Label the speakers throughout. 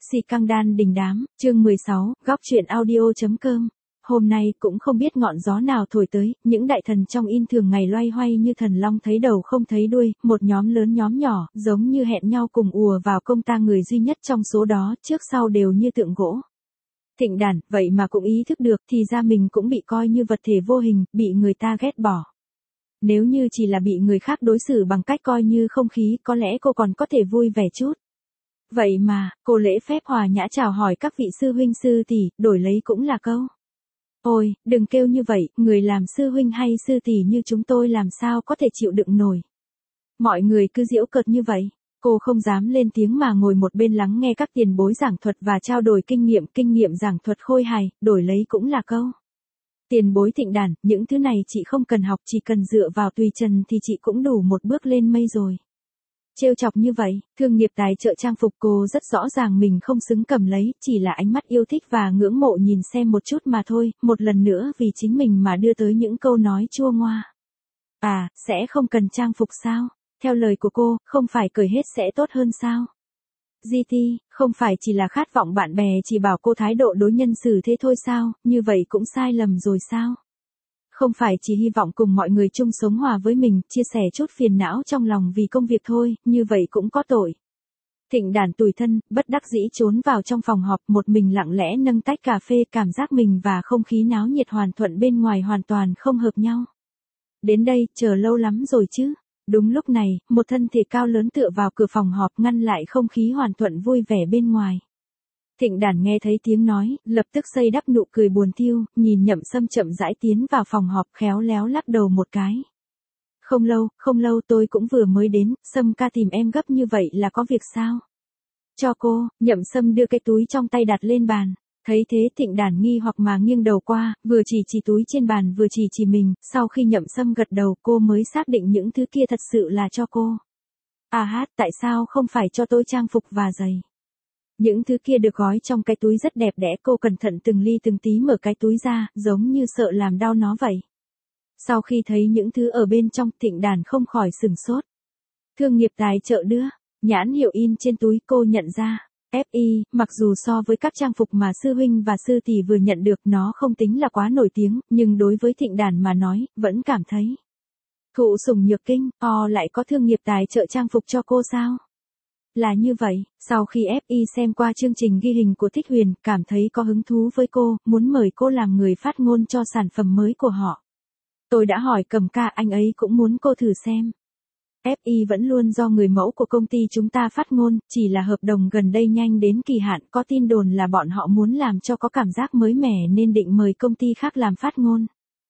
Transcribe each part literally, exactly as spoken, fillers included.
Speaker 1: Xì căng đan đình đám, chương mười sáu, góc truyện audio.com. Hôm nay cũng không biết ngọn gió nào thổi tới, những đại thần trong in thường ngày loay hoay như thần long thấy đầu không thấy đuôi, một nhóm lớn nhóm nhỏ, giống như hẹn nhau cùng ùa vào công tang người duy nhất trong số đó, trước sau đều như tượng gỗ. Thịnh Đản, vậy mà cũng ý thức được, thì ra mình cũng bị coi như vật thể vô hình, bị người ta ghét bỏ. Nếu như chỉ là bị người khác đối xử bằng cách coi như không khí, có lẽ cô còn có thể vui vẻ chút. Vậy mà, cô lễ phép hòa nhã chào hỏi các vị sư huynh sư tỷ, đổi lấy cũng là câu: ôi, đừng kêu như vậy, người làm sư huynh hay sư tỷ như chúng tôi làm sao có thể chịu đựng nổi. Mọi người cứ giễu cợt như vậy. Cô không dám lên tiếng mà ngồi một bên lắng nghe các tiền bối giảng thuật và trao đổi kinh nghiệm, kinh nghiệm giảng thuật khôi hài, đổi lấy cũng là câu: tiền bối Thịnh Đản, những thứ này chị không cần học, chỉ cần dựa vào tùy trần thì chị cũng đủ một bước lên mây rồi. Trêu chọc như vậy, thương nghiệp tài trợ trang phục cô rất rõ ràng mình không xứng cầm lấy, chỉ là ánh mắt yêu thích và ngưỡng mộ nhìn xem một chút mà thôi, một lần nữa vì chính mình mà đưa tới những câu nói chua ngoa. À, sẽ không cần trang phục sao? Theo lời của cô, không phải cởi hết sẽ tốt hơn sao? giê tê, không phải chỉ là khát vọng bạn bè chỉ bảo cô thái độ đối nhân xử thế thôi sao, như vậy cũng sai lầm rồi sao? Không phải chỉ hy vọng cùng mọi người chung sống hòa với mình, chia sẻ chút phiền não trong lòng vì công việc thôi, như vậy cũng có tội. Thịnh Đản tủi thân, bất đắc dĩ trốn vào trong phòng họp, một mình lặng lẽ nâng tách cà phê, cảm giác mình và không khí náo nhiệt hoàn thuận bên ngoài hoàn toàn không hợp nhau. Đến đây, chờ lâu lắm rồi chứ. Đúng lúc này, một thân thể cao lớn tựa vào cửa phòng họp ngăn lại không khí hoàn thuận vui vẻ bên ngoài. Thịnh Đản nghe thấy tiếng nói, lập tức xây đắp nụ cười buồn thiu, nhìn Nhậm Sâm chậm rãi tiến vào phòng họp, khéo léo lắc đầu một cái. Không lâu, không lâu tôi cũng vừa mới đến, Sâm ca tìm em gấp như vậy là có việc sao? Cho cô, Nhậm Sâm đưa cái túi trong tay đặt lên bàn. Thấy thế Thịnh Đản nghi hoặc mà nghiêng đầu qua, vừa chỉ chỉ túi trên bàn vừa chỉ chỉ mình, sau khi Nhậm Sâm gật đầu cô mới xác định những thứ kia thật sự là cho cô. À hát, tại sao không phải cho tôi trang phục và giày? Những thứ kia được gói trong cái túi rất đẹp đẽ, cô cẩn thận từng ly từng tí mở cái túi ra, giống như sợ làm đau nó vậy. Sau khi thấy những thứ ở bên trong, Thịnh Đản không khỏi sửng sốt. Thương nghiệp tài trợ đưa, nhãn hiệu in trên túi cô nhận ra. ép i, mặc dù so với các trang phục mà sư huynh và sư tỷ vừa nhận được nó không tính là quá nổi tiếng, nhưng đối với Thịnh Đản mà nói, vẫn cảm thấy. Thụ sủng nhược kinh, o lại có thương nghiệp tài trợ trang phục cho cô sao? Là như vậy, sau khi ép i xem qua chương trình ghi hình của Thích Huyền, cảm thấy có hứng thú với cô, muốn mời cô làm người phát ngôn cho sản phẩm mới của họ. Tôi đã hỏi Cầm ca, anh ấy cũng muốn cô thử xem. ép i vẫn luôn do người mẫu của công ty chúng ta phát ngôn, chỉ là hợp đồng gần đây nhanh đến kỳ hạn, có tin đồn là bọn họ muốn làm cho có cảm giác mới mẻ nên định mời công ty khác làm phát ngôn.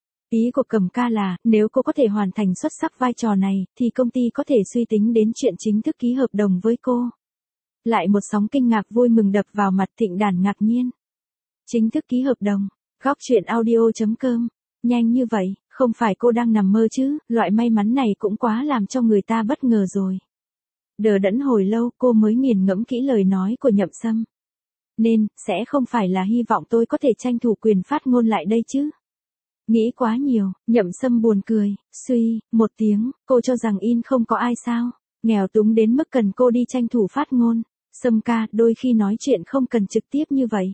Speaker 1: Ý của Cầm ca là, nếu cô có thể hoàn thành xuất sắc vai trò này, thì công ty có thể suy tính đến chuyện chính thức ký hợp đồng với cô. Lại một sóng kinh ngạc vui mừng đập vào mặt, Thịnh Đản ngạc nhiên. Chính thức ký hợp đồng, góc truyện audio.com, nhanh như vậy, không phải cô đang nằm mơ chứ, loại may mắn này cũng quá làm cho người ta bất ngờ rồi. Đờ đẫn hồi lâu cô mới nghiền ngẫm kỹ lời nói của Nhậm Sâm. Nên, sẽ không phải là hy vọng tôi có thể tranh thủ quyền phát ngôn lại đây chứ. Nghĩ quá nhiều, Nhậm Sâm buồn cười, suy, một tiếng, cô cho rằng in không có ai sao, nghèo túng đến mức cần cô đi tranh thủ phát ngôn. Sâm ca, đôi khi nói chuyện không cần trực tiếp như vậy.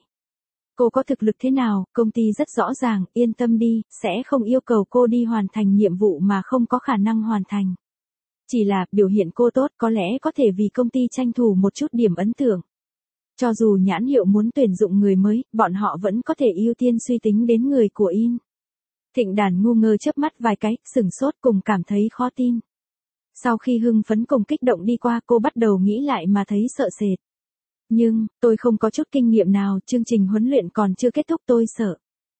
Speaker 1: Cô có thực lực thế nào, công ty rất rõ ràng, yên tâm đi, sẽ không yêu cầu cô đi hoàn thành nhiệm vụ mà không có khả năng hoàn thành. Chỉ là, biểu hiện cô tốt có lẽ có thể vì công ty tranh thủ một chút điểm ấn tượng. Cho dù nhãn hiệu muốn tuyển dụng người mới, bọn họ vẫn có thể ưu tiên suy tính đến người của in. Thịnh Đản ngu ngơ chớp mắt vài cái, sửng sốt cùng cảm thấy khó tin. Sau khi hưng phấn cùng kích động đi qua cô bắt đầu nghĩ lại mà thấy sợ sệt. Nhưng, tôi không có chút kinh nghiệm nào, chương trình huấn luyện còn chưa kết thúc tôi sợ.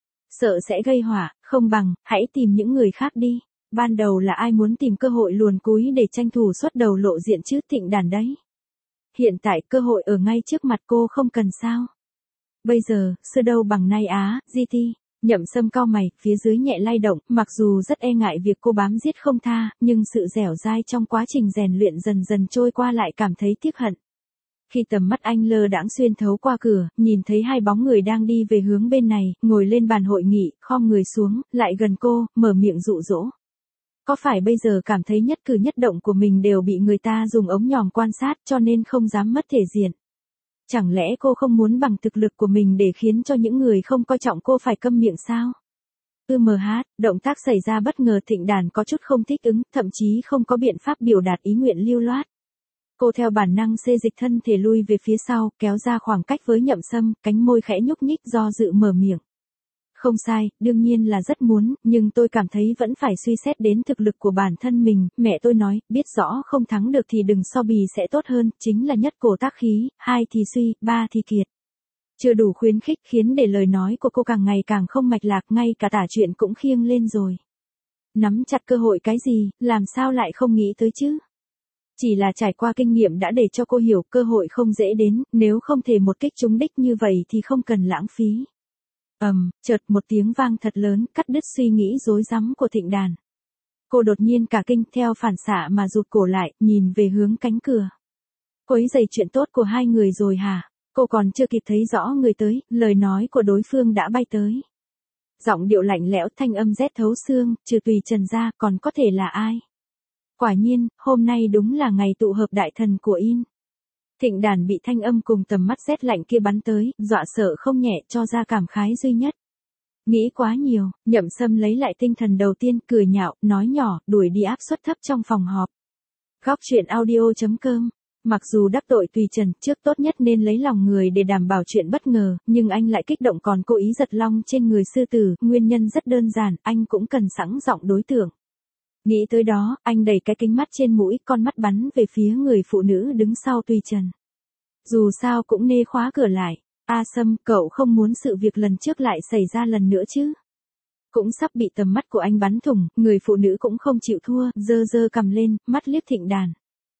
Speaker 1: Sợ sẽ gây họa, không bằng, hãy tìm những người khác đi. Ban đầu là ai muốn tìm cơ hội luồn cúi để tranh thủ xuất đầu lộ diện chứ, Thịnh Đản đấy. Hiện tại cơ hội ở ngay trước mặt cô không cần sao. Bây giờ, xưa đâu bằng nay á, giê tê. Nhậm Sâm cau mày, phía dưới nhẹ lay động, mặc dù rất e ngại việc cô bám giết không tha, nhưng sự dẻo dai trong quá trình rèn luyện dần dần trôi qua lại cảm thấy tiếc hận. Khi tầm mắt anh lơ đãng xuyên thấu qua cửa, nhìn thấy hai bóng người đang đi về hướng bên này, ngồi lên bàn hội nghị, khom người xuống, lại gần cô, mở miệng dụ dỗ. Có phải bây giờ cảm thấy nhất cử nhất động của mình đều bị người ta dùng ống nhòm quan sát cho nên không dám mất thể diện? Chẳng lẽ cô không muốn bằng thực lực của mình để khiến cho những người không coi trọng cô phải câm miệng sao? ư em hát, động tác xảy ra bất ngờ Thịnh Đàn có chút không thích ứng, thậm chí không có biện pháp biểu đạt ý nguyện lưu loát. Cô theo bản năng xê dịch thân thể lui về phía sau, kéo ra khoảng cách với Nhậm Sâm, cánh môi khẽ nhúc nhích do dự mở miệng. Không sai, đương nhiên là rất muốn, nhưng tôi cảm thấy vẫn phải suy xét đến thực lực của bản thân mình, mẹ tôi nói, biết rõ không thắng được thì đừng so bì sẽ tốt hơn, chính là nhất cổ tác khí, hai thì suy, ba thì kiệt. Chưa đủ khuyến khích khiến để lời nói của cô càng ngày càng không mạch lạc, ngay cả tả chuyện cũng khiêng lên rồi. Nắm chặt cơ hội cái gì, làm sao lại không nghĩ tới chứ? Chỉ là trải qua kinh nghiệm đã để cho cô hiểu cơ hội không dễ đến, nếu không thể một kích trúng đích như vậy thì không cần lãng phí. Ầm, um, chợt một tiếng vang thật lớn, cắt đứt suy nghĩ rối rắm của Thịnh Đàn. Cô đột nhiên cả kinh theo phản xạ mà rụt cổ lại, nhìn về hướng cánh cửa. Quấy rầy chuyện tốt của hai người rồi hả? Cô còn chưa kịp thấy rõ người tới, lời nói của đối phương đã bay tới. Giọng điệu lạnh lẽo thanh âm rét thấu xương, trừ Tùy Trần ra còn có thể là ai? Quả nhiên, hôm nay đúng là ngày tụ hợp đại thần của In. Thịnh Đàn bị thanh âm cùng tầm mắt rét lạnh kia bắn tới, dọa sợ không nhẹ cho ra cảm khái duy nhất. Nghĩ quá nhiều, Nhậm Sâm lấy lại tinh thần đầu tiên, cười nhạo, nói nhỏ, đuổi đi áp suất thấp trong phòng họp. Góc truyện audio chấm com. Mặc dù đắc tội Tùy Trần, trước tốt nhất nên lấy lòng người để đảm bảo chuyện bất ngờ, nhưng anh lại kích động còn cố ý giật long trên người sư tử, nguyên nhân rất đơn giản, anh cũng cần sẵn giọng đối tượng. Nghĩ tới đó, anh đẩy cái kính mắt trên mũi, con mắt bắn về phía người phụ nữ đứng sau Tùy Trần. Dù sao cũng nê khóa cửa lại. A Sâm, cậu không muốn sự việc lần trước lại xảy ra lần nữa chứ? Cũng sắp bị tầm mắt của anh bắn thủng, người phụ nữ cũng không chịu thua, giơ giơ cầm lên, mắt liếc Thịnh Đàn.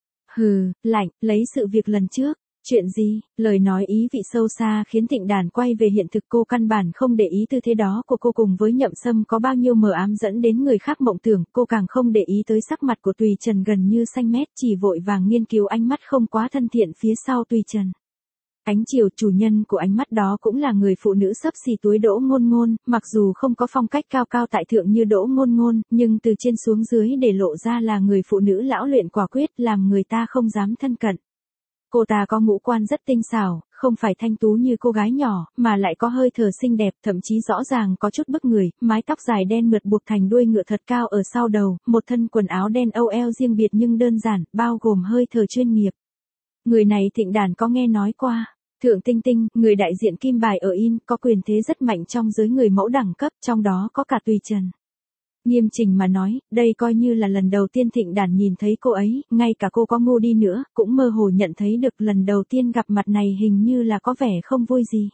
Speaker 1: Hừ, lạnh, lấy sự việc lần trước. Chuyện gì? Lời nói ý vị sâu xa khiến Thịnh Đàn quay về hiện thực, cô căn bản không để ý tư thế đó của cô cùng với Nhậm Sâm có bao nhiêu mờ ám dẫn đến người khác mộng tưởng, cô càng không để ý tới sắc mặt của Tùy Trần gần như xanh mét, chỉ vội vàng nghiên cứu ánh mắt không quá thân thiện phía sau Tùy Trần. Ánh chiều chủ nhân của ánh mắt đó cũng là người phụ nữ xấp xì túi Đỗ Ngôn Ngôn, mặc dù không có phong cách cao cao tại thượng như Đỗ Ngôn Ngôn, nhưng từ trên xuống dưới để lộ ra là người phụ nữ lão luyện quả quyết, làm người ta không dám thân cận. Cô ta có ngũ quan rất tinh xảo, không phải thanh tú như cô gái nhỏ, mà lại có hơi thở xinh đẹp, thậm chí rõ ràng có chút bức người, mái tóc dài đen mượt buộc thành đuôi ngựa thật cao ở sau đầu, một thân quần áo đen âu eo riêng biệt nhưng đơn giản, bao gồm hơi thở chuyên nghiệp. Người này Thịnh Đàn có nghe nói qua. Thượng Tinh Tinh, người đại diện kim bài ở In, có quyền thế rất mạnh trong giới người mẫu đẳng cấp, trong đó có cả Tùy Trần. Nghiêm chỉnh mà nói, đây coi như là lần đầu tiên Thịnh Đàn nhìn thấy cô ấy, ngay cả cô có ngu đi nữa, cũng mơ hồ nhận thấy được lần đầu tiên gặp mặt này hình như là có vẻ không vui gì.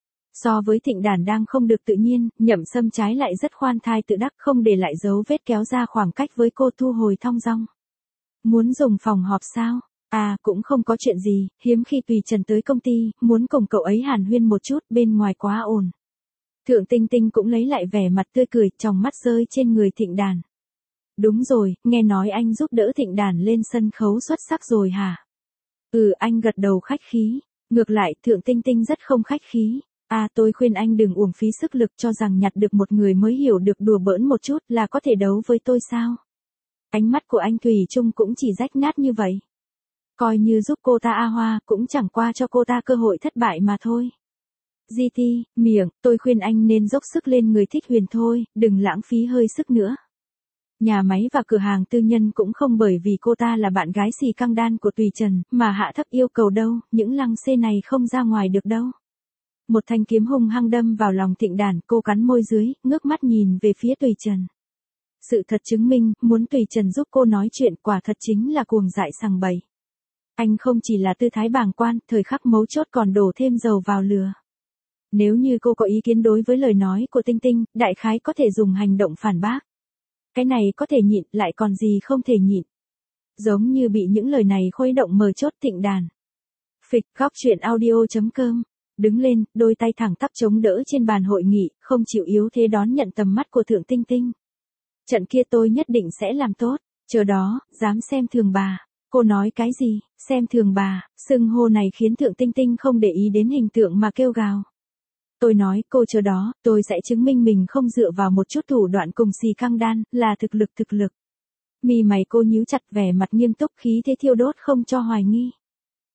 Speaker 1: So với Thịnh Đàn đang không được tự nhiên, Nhậm Sâm trái lại rất khoan thai tự đắc, không để lại dấu vết kéo ra khoảng cách với cô, thu hồi thong dong. Muốn dùng phòng họp sao? À, cũng không có chuyện gì, hiếm khi Tùy Trần tới công ty, muốn cùng cậu ấy hàn huyên một chút, bên ngoài quá ồn. Thượng Tinh Tinh cũng lấy lại vẻ mặt tươi cười, tròng mắt rơi trên người Thịnh Đàn. Đúng rồi, nghe nói anh giúp đỡ Thịnh Đàn lên sân khấu xuất sắc rồi hả? Ừ, anh gật đầu khách khí. Ngược lại, Thượng Tinh Tinh rất không khách khí. À, tôi khuyên anh đừng uổng phí sức lực, cho rằng nhặt được một người mới hiểu được đùa bỡn một chút là có thể đấu với tôi sao? Ánh mắt của anh Thủy chung cũng chỉ rách nát như vậy. Coi như giúp cô ta A Hoa, cũng chẳng qua cho cô ta cơ hội thất bại mà thôi. giê tê, miệng, tôi khuyên anh nên dốc sức lên người Thích Huyền thôi, đừng lãng phí hơi sức nữa. Nhà máy và cửa hàng tư nhân cũng không bởi vì cô ta là bạn gái xì căng đan của Tùy Trần, mà hạ thấp yêu cầu đâu, những lăng xê này không ra ngoài được đâu. Một thanh kiếm hung hăng đâm vào lòng Thịnh Đàn, cô cắn môi dưới, ngước mắt nhìn về phía Tùy Trần. Sự thật chứng minh, muốn Tùy Trần giúp cô nói chuyện quả thật chính là cuồng dại sằng bậy. Anh không chỉ là tư thái bàng quan, thời khắc mấu chốt còn đổ thêm dầu vào lửa. Nếu như cô có ý kiến đối với lời nói của Tinh Tinh, đại khái có thể dùng hành động phản bác. Cái này có thể nhịn, lại còn gì không thể nhịn. Giống như bị những lời này khuấy động mờ chốt Thịnh Đàn. Phịch, góc truyện audio chấm com. Đứng lên, đôi tay thẳng tắp chống đỡ trên bàn hội nghị, không chịu yếu thế đón nhận tầm mắt của Thượng Tinh Tinh. Trận kia tôi nhất định sẽ làm tốt, chờ đó, dám xem thường bà. Cô nói cái gì, xem thường bà, xưng hô này khiến Thượng Tinh Tinh không để ý đến hình tượng mà kêu gào. Tôi nói, cô chờ đó, tôi sẽ chứng minh mình không dựa vào một chút thủ đoạn cùng xì căng đan, là thực lực thực lực. Mi mày cô nhíu chặt, vẻ mặt nghiêm túc, khí thế thiêu đốt không cho hoài nghi.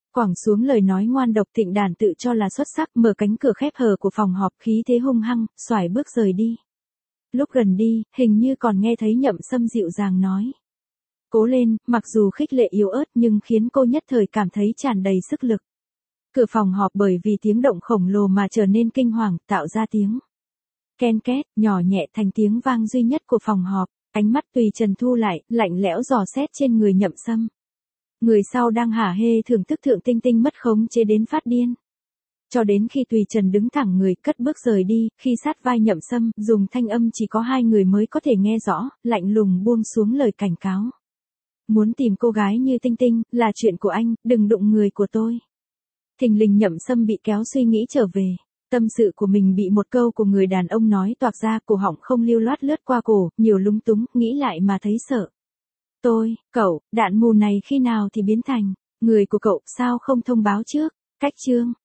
Speaker 1: Quẳng xuống lời nói ngoan độc Thịnh Đàn tự cho là xuất sắc, mở cánh cửa khép hờ của phòng họp khí thế hung hăng, xoải bước rời đi. Lúc gần đi, hình như còn nghe thấy Nhậm Sâm dịu dàng nói. Cố lên, mặc dù khích lệ yếu ớt nhưng khiến cô nhất thời cảm thấy tràn đầy sức lực. Cửa phòng họp bởi vì tiếng động khổng lồ mà trở nên kinh hoàng, tạo ra tiếng ken két, nhỏ nhẹ thành tiếng vang duy nhất của phòng họp. Ánh mắt Tùy Trần thu lại, lạnh lẽo dò xét trên người Nhậm Sâm. Người sau đang hả hê thưởng thức Thượng Tinh Tinh mất khống chế đến phát điên. Cho đến khi Tùy Trần đứng thẳng người, cất bước rời đi, khi sát vai Nhậm Sâm, dùng thanh âm chỉ có hai người mới có thể nghe rõ, lạnh lùng buông xuống lời cảnh cáo. Muốn tìm cô gái như Tinh Tinh, là chuyện của anh, đừng đụng người của tôi. Thình lình Nhậm Sâm bị kéo suy nghĩ trở về. Tâm sự của mình bị một câu của người đàn ông nói toạc ra, cổ họng không lưu loát lướt qua cổ, nhiều lúng túng, nghĩ lại mà thấy sợ. Tôi, cậu, đạn mù này khi nào thì biến thành người của cậu, sao không thông báo trước? Cách chương